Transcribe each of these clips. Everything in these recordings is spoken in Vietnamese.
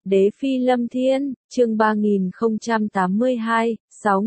Đế Phi Lâm Thiên, chương 3082,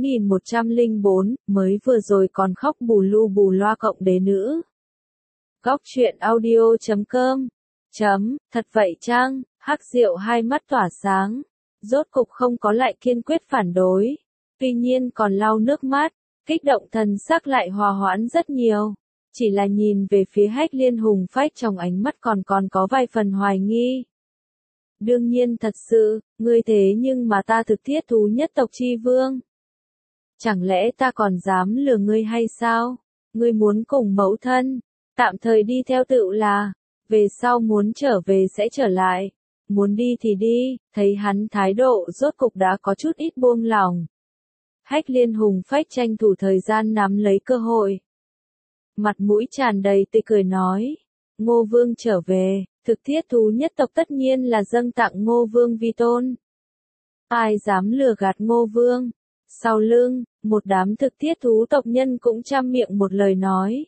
6104, mới vừa rồi còn khóc bù lu bù loa cộng đế nữ. Góc truyện audio.com. Thật vậy chăng? Hắc Diệu hai mắt tỏa sáng, rốt cục không có lại kiên quyết phản đối, tuy nhiên còn lau nước mắt, kích động thần sắc lại hòa hoãn rất nhiều, chỉ là nhìn về phía Hách Liên Hùng Phách trong ánh mắt còn có vài phần hoài nghi. Đương nhiên thật sự, ngươi thế nhưng mà ta thực thiết thú nhất tộc chi vương. Chẳng lẽ ta còn dám lừa ngươi hay sao? Ngươi muốn cùng mẫu thân, tạm thời đi theo tựu là, về sau muốn trở về sẽ trở lại, muốn đi thì đi, thấy hắn thái độ rốt cục đã có chút ít buông lòng. Hách Liên Hùng Phách tranh thủ thời gian nắm lấy cơ hội. Mặt mũi tràn đầy tươi cười nói, Ngô Vương trở về, thực thiết thú nhất tộc tất nhiên là dâng tặng Ngô Vương vi tôn. Ai dám lừa gạt Ngô Vương? Sau lưng, một đám thực thiết thú tộc nhân cũng trăm miệng một lời nói.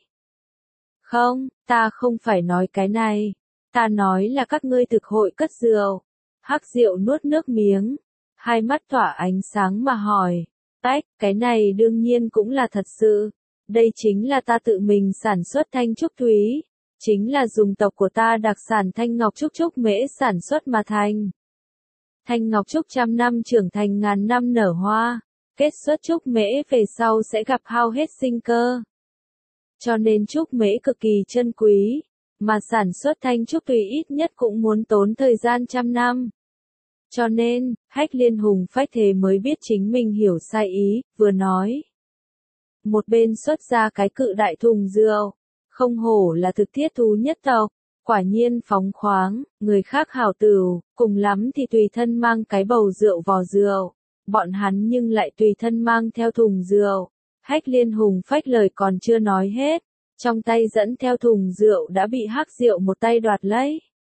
Không, ta không phải nói cái này, ta nói là các ngươi thực hội cất rượu. Hắc Diệu nuốt nước miếng, hai mắt tỏa ánh sáng mà hỏi, cái này đương nhiên cũng là thật sự, đây chính là ta tự mình sản xuất thanh trúc thúy, chính là dùng tộc của ta đặc sản thanh ngọc trúc trúc mễ sản xuất mà thành. Thanh ngọc trúc trăm năm trưởng thành ngàn năm nở hoa, kết xuất trúc mễ về sau sẽ gặp hao hết sinh cơ. Cho nên trúc mễ cực kỳ chân quý, mà sản xuất thanh trúc tùy ít nhất cũng muốn tốn thời gian trăm năm. Cho nên, Hách Liên Hùng Phách thế mới biết chính mình hiểu sai ý, vừa nói. Một bên xuất ra cái cự đại thùng rượu, không hổ là thực thiết thú nhất tộc, quả nhiên phóng khoáng, người khác hảo tửu, cùng lắm thì tùy thân mang cái bầu rượu vò rượu, bọn hắn nhưng lại tùy thân mang theo thùng rượu. Hách Liên Hùng Phách lời còn chưa nói hết, trong tay dẫn theo thùng rượu đã bị Hắc Diệu một tay đoạt lấy.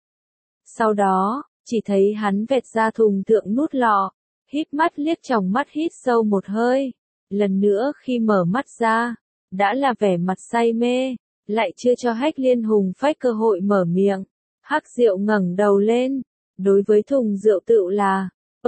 Sau đó, chỉ thấy hắn vẹt ra thùng thượng nút lọ, híp mắt liếc tròng mắt hít sâu một hơi, lần nữa khi mở mắt ra, đã là vẻ mặt say mê, lại chưa cho Hách Liên Hùng Phách cơ hội mở miệng. Hắc Diệu ngẩng đầu lên, đối với thùng rượu tựu là,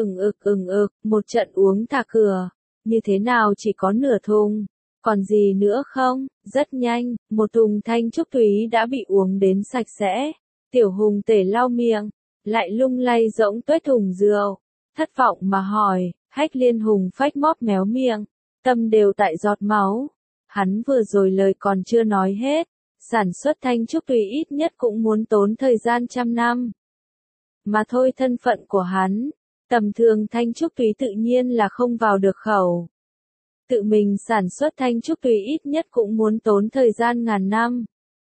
một trận uống thả cửa. Như thế nào chỉ có nửa thùng, còn gì nữa không? Rất nhanh, một thùng thanh trúc thúy đã bị uống đến sạch sẽ. Tiểu Hùng Tể lau miệng, lại lung lay rỗng tuét thùng rượu, thất vọng mà hỏi. Hách Liên Hùng Phách móp méo miệng, tâm đều tại giọt máu. Hắn vừa rồi lời còn chưa nói hết, sản xuất thanh trúc thúy ít nhất cũng muốn tốn thời gian trăm năm. Mà thôi thân phận của hắn, tầm thường thanh trúc thúy tự nhiên là không vào được khẩu. Tự mình sản xuất thanh trúc thúy ít nhất cũng muốn tốn thời gian ngàn năm.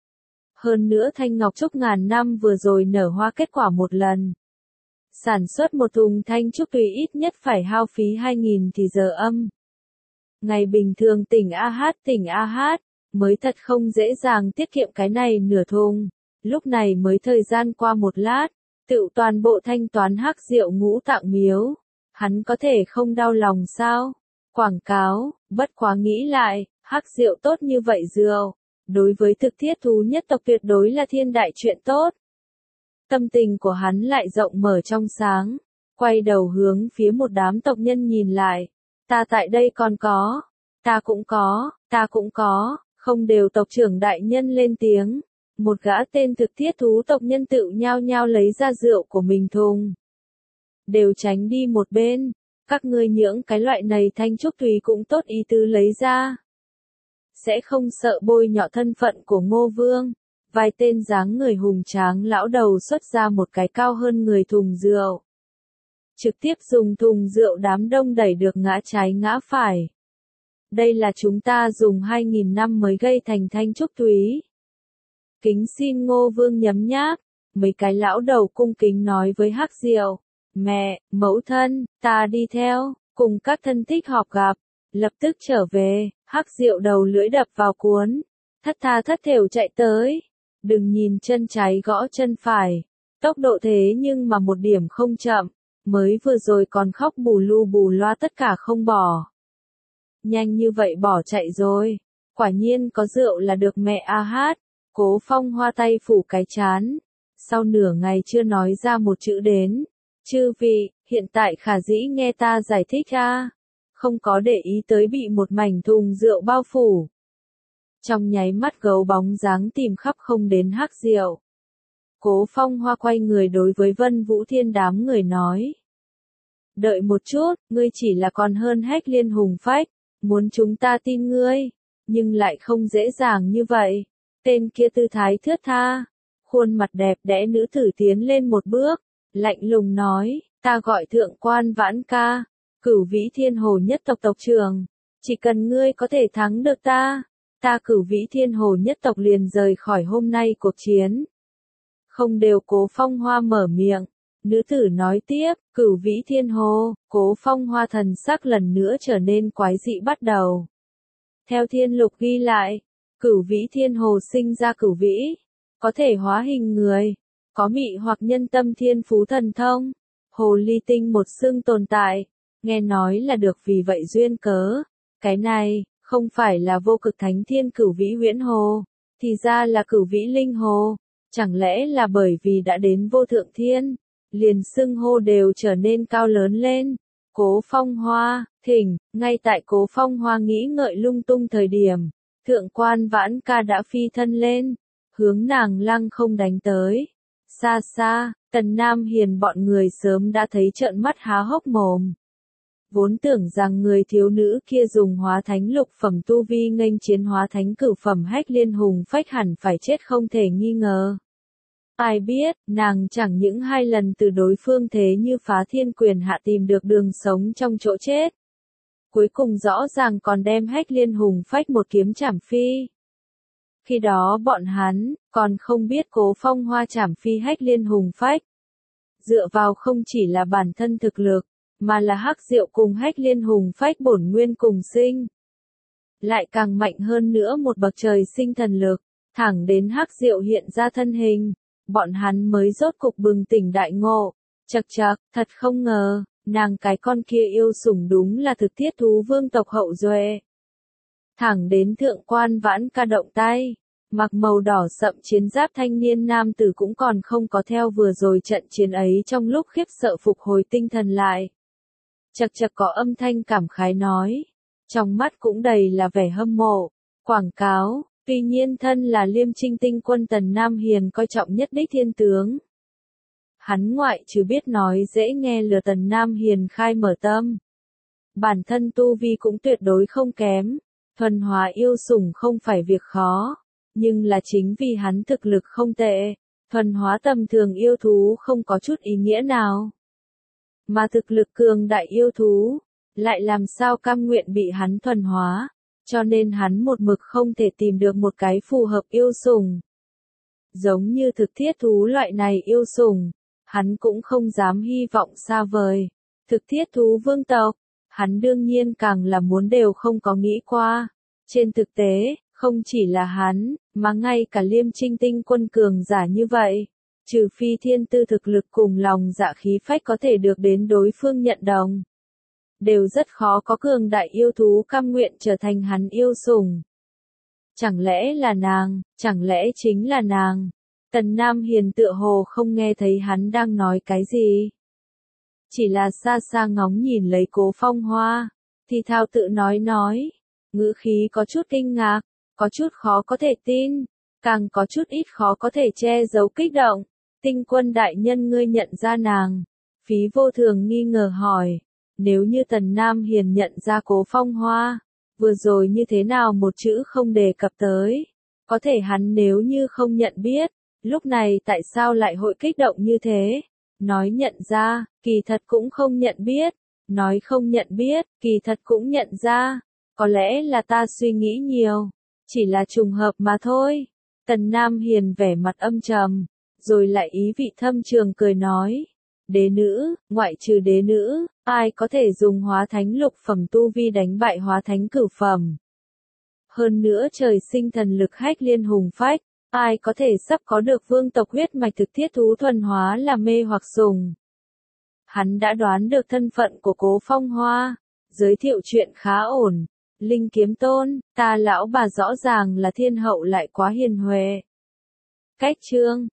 Hơn nữa thanh ngọc trúc ngàn năm vừa rồi nở hoa kết quả một lần. Sản xuất một thùng thanh trúc thúy ít nhất phải hao phí 2.000 thì giờ âm. Ngày bình thường tỉnh AH, mới thật không dễ dàng tiết kiệm cái này nửa thùng. Lúc này mới thời gian qua một lát, tự toàn bộ thanh toán Hắc Diệu ngũ tạng miếu. Hắn có thể không đau lòng sao? Quảng cáo, bất quá nghĩ lại, Hắc Diệu tốt như vậy rượu, đối với thực thiết thú nhất tộc tuyệt đối là thiên đại chuyện tốt. Tâm tình của hắn lại rộng mở trong sáng, quay đầu hướng phía một đám tộc nhân nhìn lại. Ta tại đây còn có, ta cũng có, không đều tộc trưởng đại nhân lên tiếng. Một gã tên thực thiết thú tộc nhân tự nhao nhao lấy ra rượu của mình thùng. Đều tránh đi một bên, các ngươi những cái loại này thanh trúc thúy cũng tốt ý tứ lấy ra. Sẽ không sợ bôi nhọ thân phận của Ngô Vương. Vài tên dáng người hùng tráng lão đầu xuất ra một cái cao hơn người thùng rượu. Trực tiếp dùng thùng rượu đám đông đẩy được ngã trái ngã phải. Đây là chúng ta dùng 2.000 năm mới gây thành thanh trúc thúy. Kính xin Ngô Vương nhấm nháp, mấy cái lão đầu cung kính nói với Hắc Diệu, mẹ, mẫu thân, ta đi theo, cùng các thân thích họp gặp, lập tức trở về. Hắc Diệu đầu lưỡi đập vào cuốn, thất tha thất thểu chạy tới, đừng nhìn chân trái gõ chân phải, tốc độ thế nhưng mà một điểm không chậm, mới vừa rồi còn khóc bù lu bù loa tất cả không bỏ. Nhanh như vậy bỏ chạy rồi, quả nhiên có rượu là được mẹ AH. Cố Phong Hoa tay phủ cái chán, sau nửa ngày chưa nói ra một chữ đến, Chư vị, hiện tại khả dĩ nghe ta giải thích a. Không có để ý tới bị một mảnh thùng rượu bao phủ. Trong nháy mắt gấu bóng dáng tìm khắp không đến hắc rượu. Cố Phong Hoa quay người đối với Vân Vũ Thiên đám người nói. Đợi một chút, ngươi chỉ là còn hơn Hách Liên hùng phách, muốn chúng ta tin ngươi, nhưng lại không dễ dàng như vậy. Tên kia tư thái thướt tha, khuôn mặt đẹp đẽ nữ tử tiến lên một bước, lạnh lùng nói, ta gọi thượng quan Vãn Ca, Cửu Vĩ Thiên Hồ nhất tộc tộc trưởng, chỉ cần ngươi có thể thắng được ta Cửu Vĩ Thiên Hồ nhất tộc liền rời khỏi hôm nay cuộc chiến. Không đều Cố Phong Hoa mở miệng, nữ tử nói tiếp, Cửu Vĩ Thiên Hồ, Cố Phong Hoa thần sắc lần nữa trở nên quái dị bắt đầu. Theo thiên lục ghi lại, Cửu Vĩ Thiên Hồ sinh ra cửu vĩ, có thể hóa hình người, có mị hoặc nhân tâm thiên phú thần thông, hồ ly tinh một xương tồn tại, nghe nói là được vì vậy duyên cớ. Cái này, không phải là vô cực thánh thiên Cửu Vĩ Huyễn Hồ, thì ra là Cửu Vĩ Linh Hồ, chẳng lẽ là bởi vì đã đến vô thượng thiên, liền xưng hô đều trở nên cao lớn lên. Cố Phong Hoa, thỉnh, ngay tại Cố Phong Hoa nghĩ ngợi lung tung thời điểm, thượng quan Vãn Ca đã phi thân lên, hướng nàng lăng không đánh tới. Xa xa, Tần Nam Hiền bọn người sớm đã thấy trợn mắt há hốc mồm. Vốn tưởng rằng người thiếu nữ kia dùng hóa thánh lục phẩm tu vi nghênh chiến hóa thánh cửu phẩm Hách Liên hùng phách hẳn phải chết không thể nghi ngờ. Ai biết, nàng chẳng những 2 lần từ đối phương thế như phá thiên quyền hạ tìm được đường sống trong chỗ chết. Cuối cùng rõ ràng còn đem Hách Liên hùng phách một kiếm chảm phi. Khi đó bọn hắn, còn không biết Cố Phong Hoa chảm phi Hách Liên hùng phách. Dựa vào không chỉ là bản thân thực lực, mà là hắc diệu cùng Hách Liên hùng phách bổn nguyên cùng sinh. Lại càng mạnh hơn nữa một bậc trời sinh thần lực, thẳng đến hắc diệu hiện ra thân hình, bọn hắn mới rốt cục bừng tỉnh đại ngộ. Chậc chậc, thật không ngờ, nàng cái con kia yêu sủng đúng là thực thiết thú vương tộc hậu duệ. Thẳng đến thượng quan Vãn Ca động tay, mặc màu đỏ sậm chiến giáp thanh niên nam tử cũng còn không có theo vừa rồi trận chiến ấy trong lúc khiếp sợ phục hồi tinh thần lại. Chậc chậc có âm thanh cảm khái nói, trong mắt cũng đầy là vẻ hâm mộ, quảng cáo, tuy nhiên thân là Liêm Trinh tinh quân Tần Nam Hiền coi trọng nhất đích thiên tướng. Hắn ngoại trừ biết nói dễ nghe lừa Tần Nam Hiền khai mở tâm. Bản thân tu vi cũng tuyệt đối không kém, thuần hóa yêu sủng không phải việc khó, nhưng là chính vì hắn thực lực không tệ, thuần hóa tầm thường yêu thú không có chút ý nghĩa nào. Mà thực lực cường đại yêu thú, lại làm sao cam nguyện bị hắn thuần hóa, cho nên hắn một mực không thể tìm được một cái phù hợp yêu sủng. Giống như thực thiết thú loại này yêu sủng, hắn cũng không dám hy vọng xa vời. Thực thiết thú vương tộc, hắn đương nhiên càng là muốn đều không có nghĩ qua. Trên thực tế, không chỉ là hắn, mà ngay cả Liêm Trinh tinh quân cường giả như vậy, trừ phi thiên tư thực lực cùng lòng dạ khí phách có thể được đến đối phương nhận đồng, đều rất khó có cường đại yêu thú cam nguyện trở thành hắn yêu sủng. Chẳng lẽ là nàng, chẳng lẽ chính là nàng? Tần Nam Hiền tựa hồ không nghe thấy hắn đang nói cái gì. Chỉ là xa xa ngóng nhìn lấy Cố Phong Hoa, thì thao tự nói, ngữ khí có chút kinh ngạc, có chút khó có thể tin, càng có chút ít khó có thể che giấu kích động. Tinh quân đại nhân ngươi nhận ra nàng, Phí Vô Thường nghi ngờ hỏi, nếu như Tần Nam Hiền nhận ra Cố Phong Hoa, vừa rồi như thế nào một chữ không đề cập tới, có thể hắn nếu như không nhận biết, lúc này tại sao lại hội kích động như thế, nói nhận ra, kỳ thật cũng không nhận biết, nói không nhận biết, kỳ thật cũng nhận ra, có lẽ là ta suy nghĩ nhiều, chỉ là trùng hợp mà thôi. Tần Nam Hiền vẻ mặt âm trầm, rồi lại ý vị thâm trường cười nói, đế nữ, ngoại trừ đế nữ, ai có thể dùng hóa thánh lục phẩm tu vi đánh bại hóa thánh cửu phẩm. Hơn nữa trời sinh thần lực Hách Liên hùng phách, ai có thể sắp có được vương tộc huyết mạch thực thiết thú thuần hóa là mê hoặc sùng. Hắn đã đoán được thân phận của Cố Phong Hoa, giới thiệu chuyện khá ổn. Linh Kiếm Tôn, ta lão bà rõ ràng là thiên hậu lại quá hiền huệ. Cách chương